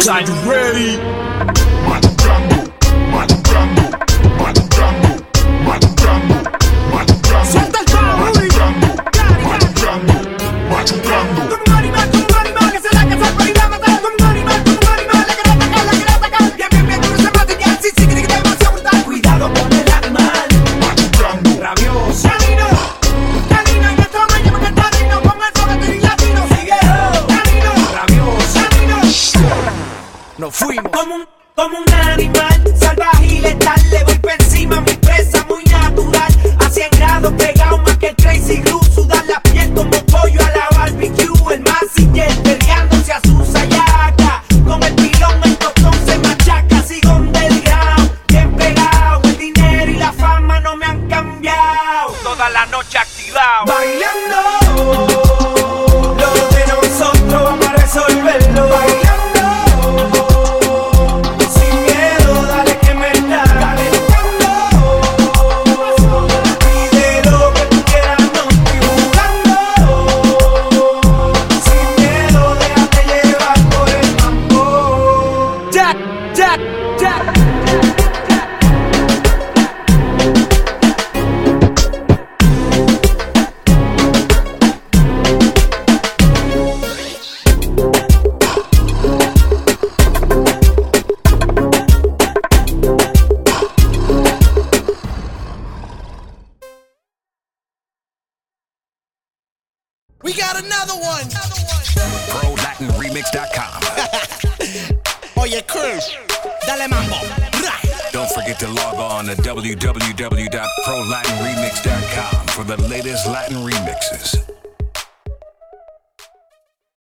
Are you ready? Machucando, machucando, machucando, machucando, machucando. Suelta el power, machucando, machucando, machucando. como un animal, que se la casa por ir a matar. Como un animal, la que la ataca. Bien, duro se mata ya, sí, que demasiado brutal. Cuidado con el animal, Machucando, rabioso. Canino, en nuestro medio porque el padrino con el sobeto y latino. Sigue, canino, rabioso. Nos fuimos como un animal salvaje y letal. Le voy por encima a mi presa muy natural. A 100 grados pegado más que el Crazy Glue. Sudar la piel como pollo a la barbecue. El masiller peleándose a su sayaca. Con el pilón el tostón se machaca. Sigo underground, bien pegado. El dinero y la fama no me han cambiado. Toda la noche activado, bailando. Lo de nosotros vamos a resolverlo. Bailando. We got another one. ProLatinRemix.com. Oye, Chris, dale mambo. Don't forget to log on to www.ProLatinRemix.com for the latest Latin remixes.